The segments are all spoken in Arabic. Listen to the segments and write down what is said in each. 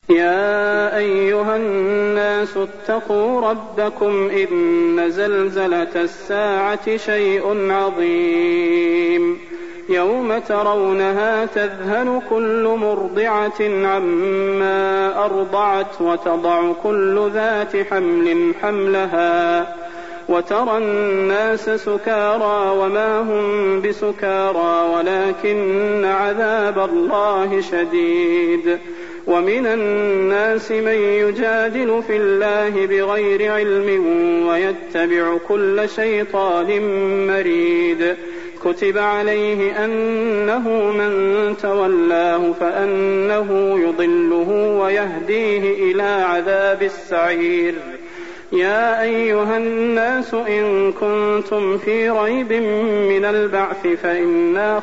يا أيها الناس اتقوا ربكم إن زلزلة الساعة شيء عظيم يوم ترونها تذهل كل مرضعة عما أرضعت وتضع كل ذات حمل حملها وترى الناس سكارى وما هم بسكارى ولكن عذاب الله شديد ومن الناس من يجادل في الله بغير علم ويتبع كل شيطان مريد كتب عليه أنه من تولاه فأنه يضله ويهديه إلى عذاب السعير. يا أيها الناس إن كنتم في ريب من البعث فإنا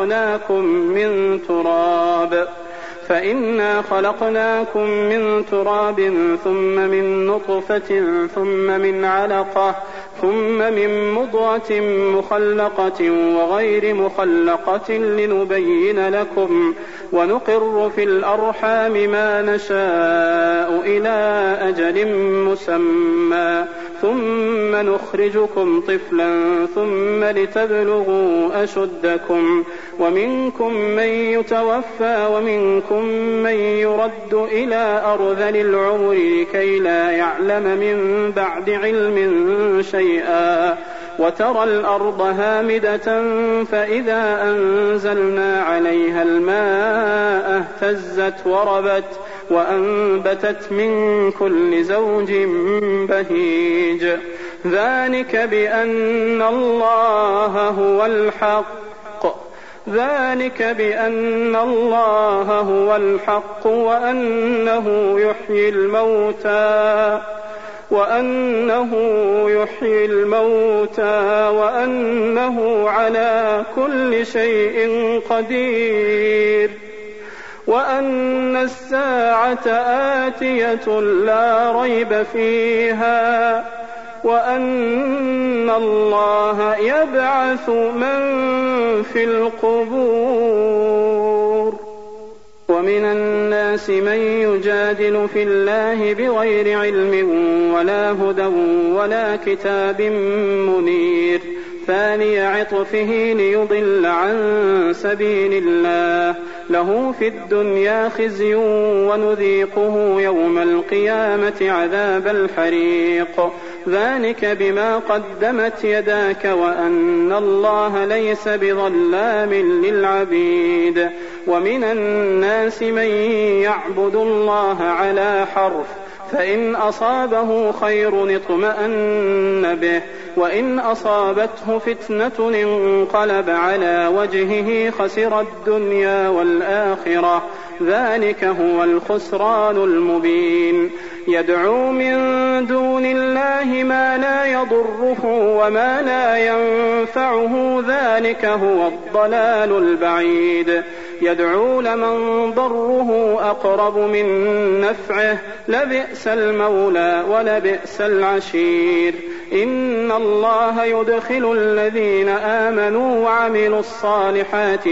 خلقناكم من تراب ثم من نطفة ثم من علقة ثم من مضغة مخلقة وغير مخلقة لنبين لكم ونقر في الأرحام ما نشاء إلى أجل مسمى ثم نخرجكم طفلا ثم لتبلغوا أشدكم ومنكم من يتوفى ومنكم من يرد إلى أرذل العمر لكي لا يعلم من بعد علم شيئا وترى الأرض هامدة فإذا أنزلنا عليها الماء اهتزت وربت وأنبتت من كل زوج بهيج ذلك بأن الله هو الحق وأنه يحيي الموتى وأنه على كل شيء قدير وأن الساعة آتية لا ريب فيها وأن الله يبعث من في القبور. ومن الناس من يجادل في الله بغير علم ولا هدى ولا كتاب منير ثاني عطفه ليضل عن سبيل الله له في الدنيا خزي ونذيقه يوم القيامة عذاب الحريق ذلك بما قدمت يداك وأن الله ليس بظلام للعبيد. ومن الناس من يعبد الله على حرف فإن أصابه خير اطمأن به وإن أصابته فتنة انقلب على وجهه خسر الدنيا والآخرة ذلك هو الخسران المبين. يدعو من دون الله ما لا يضره وما لا ينفعه ذلك هو الضلال البعيد. يدعو لمن ضره أقرب من نفعه لبئس المولى ولبئس العشير. إن الله يدخل الذين آمنوا وعملوا الصالحات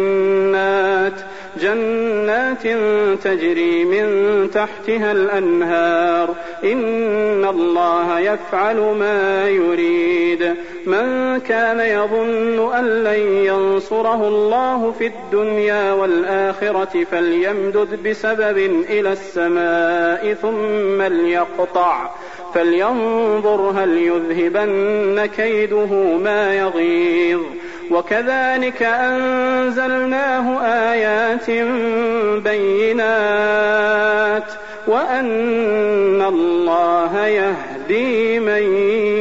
جنات تجري من تحتها الأنهار إن الله يفعل ما يريد. من كان يظن أن لن ينصره الله في الدنيا والآخرة فليمدد بسبب إلى السماء ثم ليقطع فلينظر هل يذهبن كيده ما يغيظ. وكذلك أنزلناه آيات بينات وأن الله يهدي من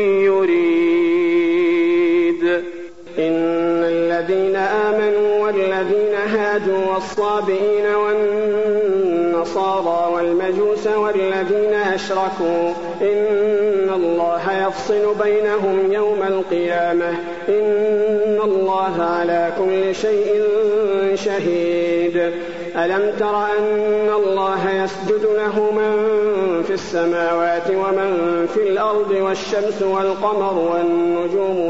يريد. إن الذين آمنوا والذين هادوا والصابئين والنصارى والمجوس والذين أشركوا إن الله يفصل بينهم يوم القيامة إن الله على كل شيء شهيد. ألم تر أن الله يسجد له من في السماوات ومن في الأرض والشمس والقمر والنجوم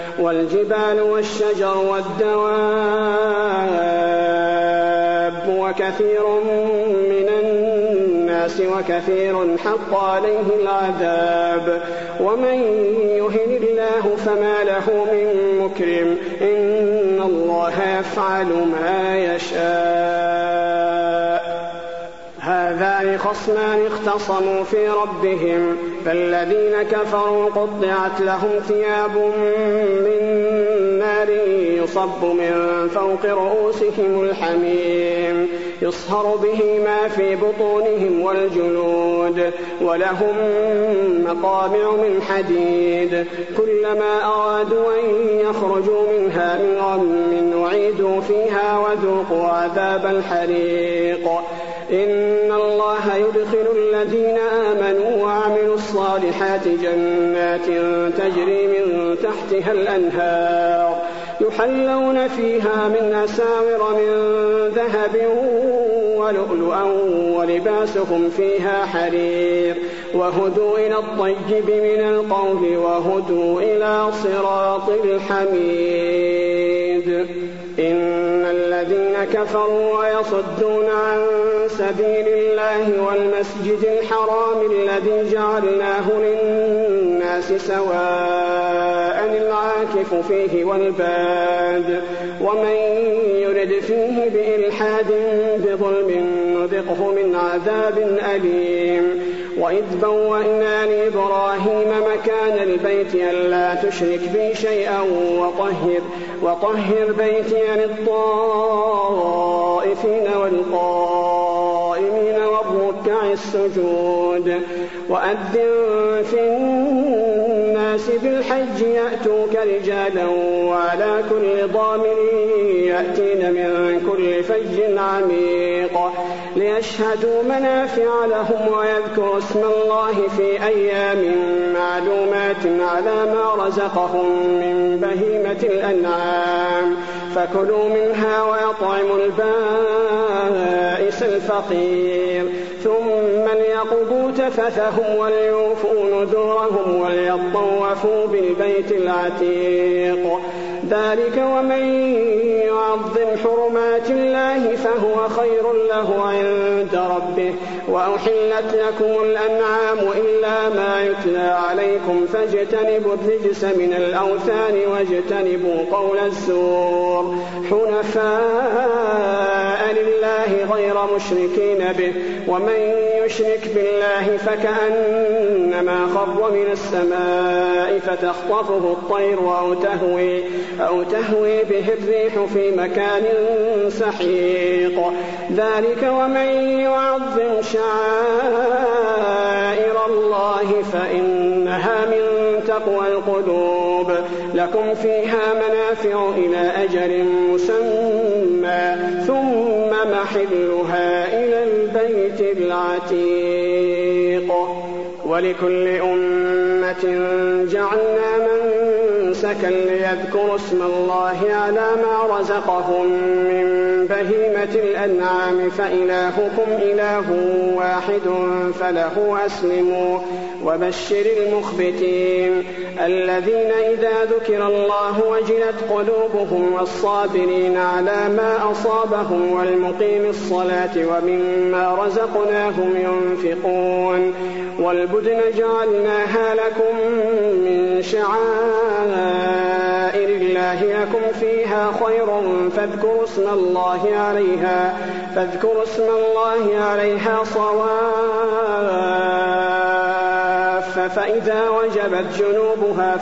والجبال والشجر والدواب وكثير من الناس وكثير حق عليه العذاب ومن يهن الله فما له من مكرم إن الله يفعل ما يشاء. هذان خصمان اختصموا في ربهم فالذين كفروا قطعت لهم ثياب من نار يصب من فوق رؤوسهم الحميم يصهر به ما في بطونهم والجلود ولهم مقامع من حديد كلما أرادوا أن يخرجوا منها من غم أعيدوا فيها وذوقوا عذاب الحريق. إن الله يدخل الذين آمنوا وعملوا الصالحات جنات تجري من تحتها الأنهار يحلون فيها من أساور من ذهب ولؤلؤا ولباسهم فيها حرير وهدوا إلى الطيب من القول وهدوا إلى صراط الحميد. إن الذين كفروا ويصدون عن سبيل الله والمسجد الحرام الذي جعلناه للناس سواء العاكف فيه والباد ومن يرد فيه بإلحاد بظلم نذقه من عذاب أليم. وإذ بوأنا لإبراهيم مكان البيت ألا تشرك بي شيئا وطهر بيتي للطائفين والقائمين والركع السجود. وأذن في الناس بالحج يأتوك رجالا وعلى كل ضامر يأتين من كل فج عميق ليشهدوا منافع لهم ويذكروا اسم الله في أيام معلومات على ما رزقهم من بهيمة الأنعام فكلوا منها ويطعموا البائس الفقير ثم ليقضوا تفثهم وليوفوا نذورهم وليطوفوا بالبيت العتيق. ذلك ومن يعظم حرمات الله فهو خير له عند ربه. وأحلت لكم الأنعام إلا ما يتلى عليكم فاجتنبوا الرجس من الأوثان واجتنبوا قول الزور حنفاء لله غير مشركين به ومن يشرك بالله فكأنما خر من السماء فتخطفه الطير أو تهوي به الريح في مكان سحيق. ذلك ومن يعظم شعائر الله فإنها من تقوى القلوب. لكم فيها منافع إلى أجل مسمى ثم محلها إلى البيت العتيق. ولكل أمة جعلنا منسكا ليذكروا اسم الله على ما رزقهم من بهيمة الأنعام فإلهكم إله واحد فله أسلموا. وبشر المخبتين الذين إذا ذكر الله وجلت قلوبهم والصابرين على ما أصابهم والمقيم الصلاة ومما رزقناهم ينفقون. والبدن جعلناها لكم من شعائر الله لكم فيها خير فاذكروا اسم الله عليها صواف فإذا وجبت جنوبها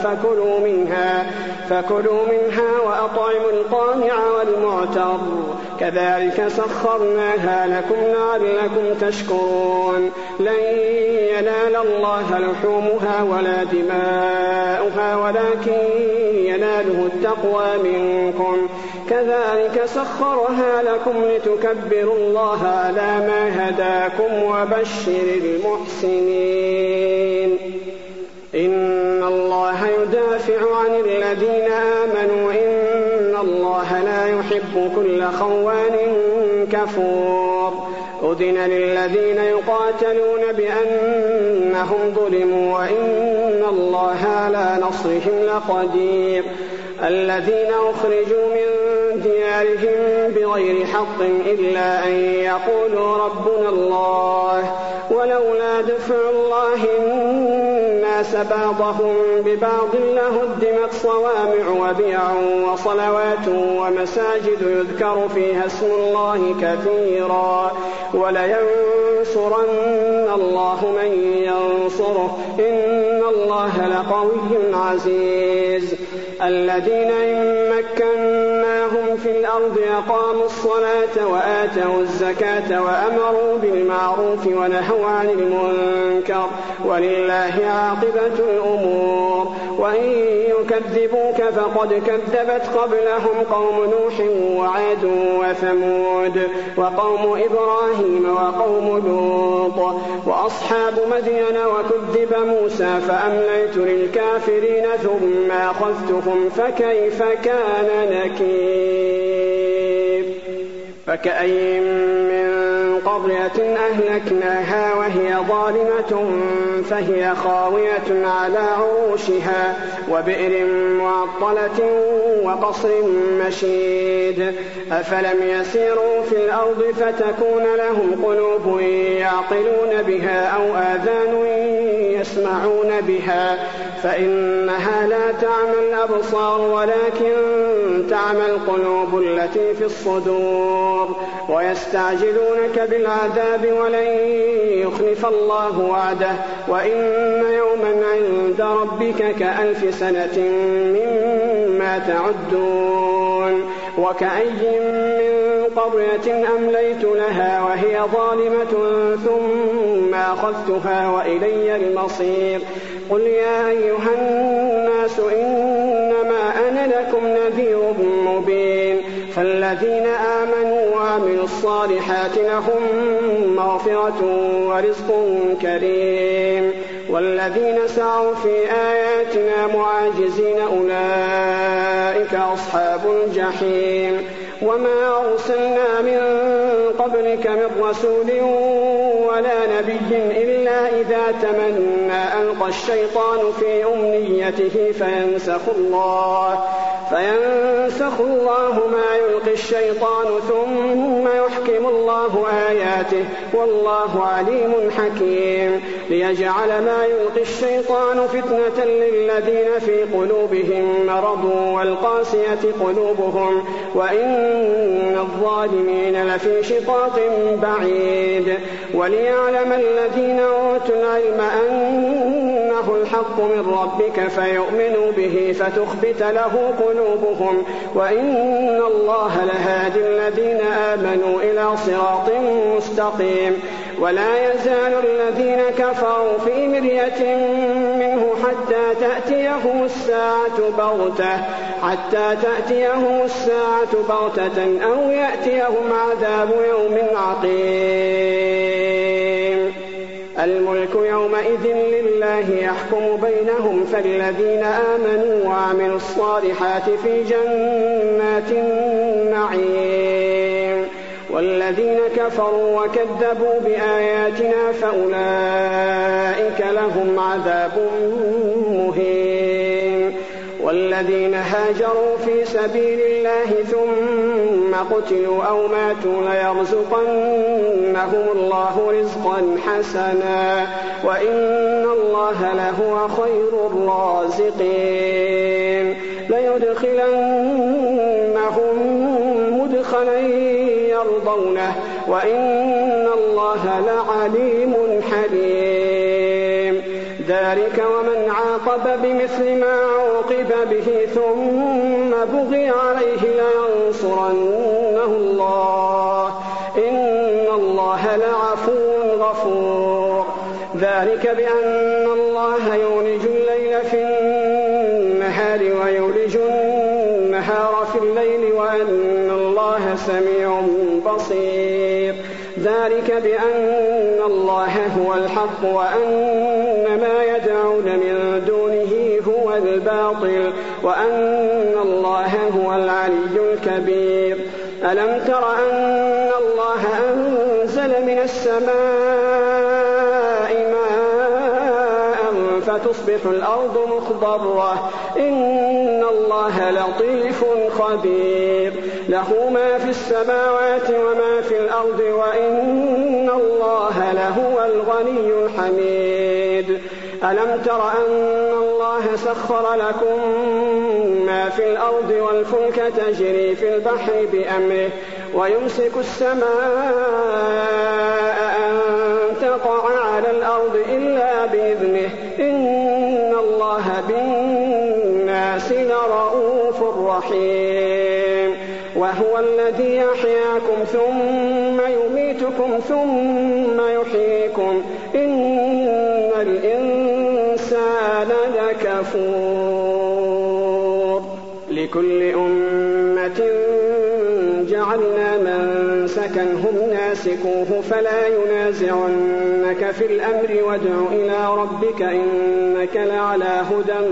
فكلوا منها وأطعموا القانع والمعتر كذلك سخرناها لكم لعلكم تشكرون. لن ينال الله لحومها ولا دماؤها ولكن يناله التقوى منكم. كذلك سخرها لكم لتكبروا الله على ما هداكم وبشر المحسنين. إن الله يدافع عن الذين آمنوا إن الله لا يحب كل خوان كفور. أذن للذين يقاتلون بأنهم ظلموا وإن الله على نصرهم لقدير. الذين أخرجوا من من ديارهم بغير حق إلا أن يقولوا ربنا الله ولولا دفع الله الناس بعضهم ببعض لهدمت صوامع وبيع وصلوات ومساجد يذكر فيها اسم الله كثيرا ولينصرن الله من ينصره إن الله لقوي عزيز الذين إن مكناهم في الأرض أقاموا الصلاة وآتوا الزكاة وأمروا بالمعروف ونهوا عن المنكر ولله عاقبة الأمور وإن يكذبوك فقد كذبت قبلهم قوم نوح وعاد وثمود وقوم إبراهيم وقوم لوط وأصحاب مدين وكذب موسى فأمليت للكافرين ثم أخذتهم فكيف كان نكير فكأي من قرية أهلكناها وهي ظالمة فهي خاوية على عروشها وبئر معطلة وقصر مشيد أفلم يسيروا في الأرض فتكون لهم قلوب يعقلون بها أو آذان يسمعون بها فإنها لا تعمى الأبصار ولكن تعمى القلوب التي في الصدور ويستعجلونك بالعذاب ولن يخلف الله وعده وإن يوما عند ربك كألف سنة مما تعدون وكأي من قرية أمليت لها وهي ظالمة ثم أخذتها وإلي المصير قل يا أيها الناس إنما أنا لكم نذير مبين فالذين آمنوا وعملوا الصالحات لهم مغفرة ورزق كريم والذين سعوا في آياتنا معاجزين أولئك أصحاب الجحيم وما أرسلنا من قبلك من رسول ولا نبي إلا إذا تمنى ألقى الشيطان في أمنيته فينسخ الله ما يلقي الشيطان ثم يحكم الله آياته والله عليم حكيم ليجعل ما يلقي الشيطان فتنة للذين في قلوبهم مرض والقاسية قلوبهم وإن الظالمين لفي شقاق بعيد وليعلم الذين أوتوا العلم أنه الحق من ربك فيؤمنوا به فتخبت له قلوبهم وإن الله لهادي الذين آمنوا إلى صراط مستقيم ولا يزال الذين كفروا في مرية منه حتى تأتيهم الساعة بغتة أو يأتيهم عذاب يوم عقيم الملك يومئذ لله يحكم بينهم فالذين آمنوا وعملوا الصالحات في جنات النعيم والذين كفروا وكذبوا بآياتنا فأولئك لهم عذاب مهين والذين هاجروا في سبيل الله ثم قتلوا أو ماتوا ليرزقنهم الله رزقا حسنا وإن الله لهو خير الرازقين ليدخلنهم مدخلا يرضونه وإن الله لعليم حليم ذلك ومن عاقب بمثل ما عوقب به ثم بغي عليه لينصرنه الله إن الله لعفو غفور ذلك بأن الله يولج الليل في النهار ويولج النهار في الليل وأن الله سميع بصير ذلك بأن الله هو الحق وأن ما يدعون من دونه هو الباطل وأن الله هو العلي الكبير ألم تر أن الله أنزل من السماء ماء فتصبح الأرض مخضرة إن الله لطيف خبير له ما في السماوات وما في الأرض وإن الله لهو الغني الحميد ألم تر أن الله سخر لكم ما في الأرض والفلك تجري في البحر بأمره ويمسك السماء أن تقع على الأرض إلا بإذنه إن الله بالناس لرؤوف رحيم وهو الذي يحياكم ثم يميتكم ثم يحييكم إن الإنسان لكفور لكل أمة جعلنا منسكا هم ناسكوه فلا ينازعنك في الأمر وادع إلى ربك إنك لعلى هدى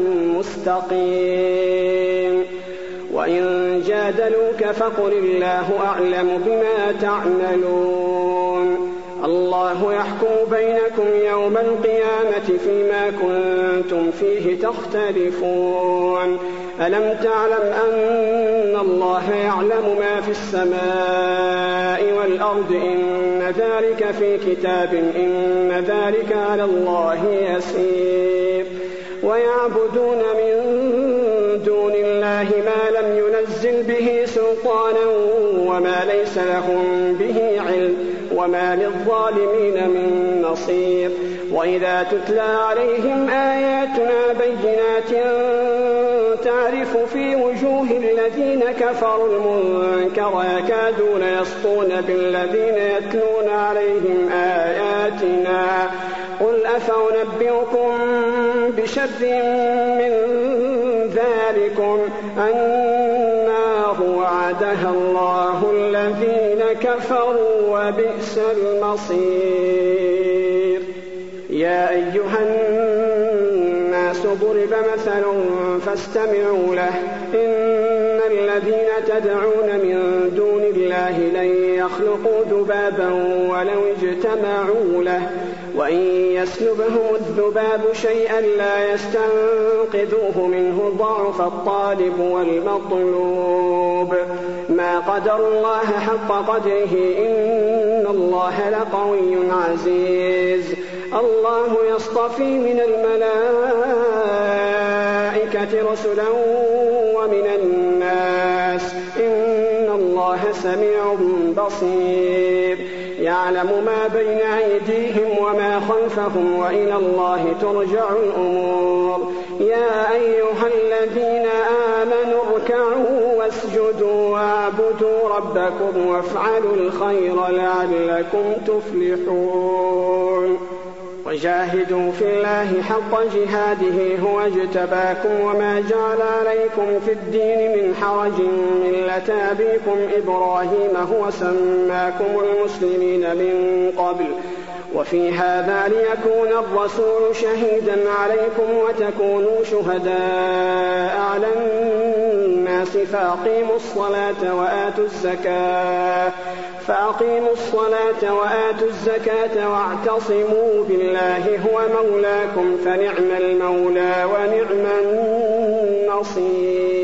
مستقيم وإن جادلوك فقل الله أعلم بما تعملون الله يحكم بينكم يوم القيامة فيما كنتم فيه تختلفون ألم تعلم أن الله يعلم ما في السماء والأرض إن ذلك في كتاب إن ذلك على الله يسير ويعبدون من دون الله ما لم ينزل به سلطانا وما ليس لهم به علم وما للظالمين من نصير وإذا تتلى عليهم آياتنا بينات تعرف في وجوه الذين كفروا المنكر يكادون يسطون بالذين يتلون عليهم آياتنا قل أفأنبئكم بشر من ذلكم النار وعدها الله الذين كفروا وبئس المصير يا أيها الناس ضرب مثل فاستمعوا له إن الذين تدعون من دون الله لن يخلقوا ذبابا ولو اجتمعوا له وإن يسلبهم الذباب شيئا لا يستنقذوه منه ضعف الطالب والمطلوب ما قدر الله حق قدره إن الله لقوي عزيز الله يصطفي من الملائكة رسلا ومن الناس إن الله سميع بصير يعلم ما بين أيديهم وما خلفهم وإلى الله ترجع الأمور يا أيها الذين آمنوا اركعوا واسجدوا واعبدوا ربكم وافعلوا الخير لعلكم تفلحون وجاهدوا في الله حق جهاده هو اجتباكم وما جعل عليكم في الدين من حرج ملة أبيكم إبراهيم هو سماكم المسلمين من قبل وفي هذا ليكون الرسول شهيدا عليكم وتكونوا شهداء على الناس فأقيموا الصلاة وآتوا الزكاة واعتصموا بالله هو مولاكم فنعم المولى ونعم النصير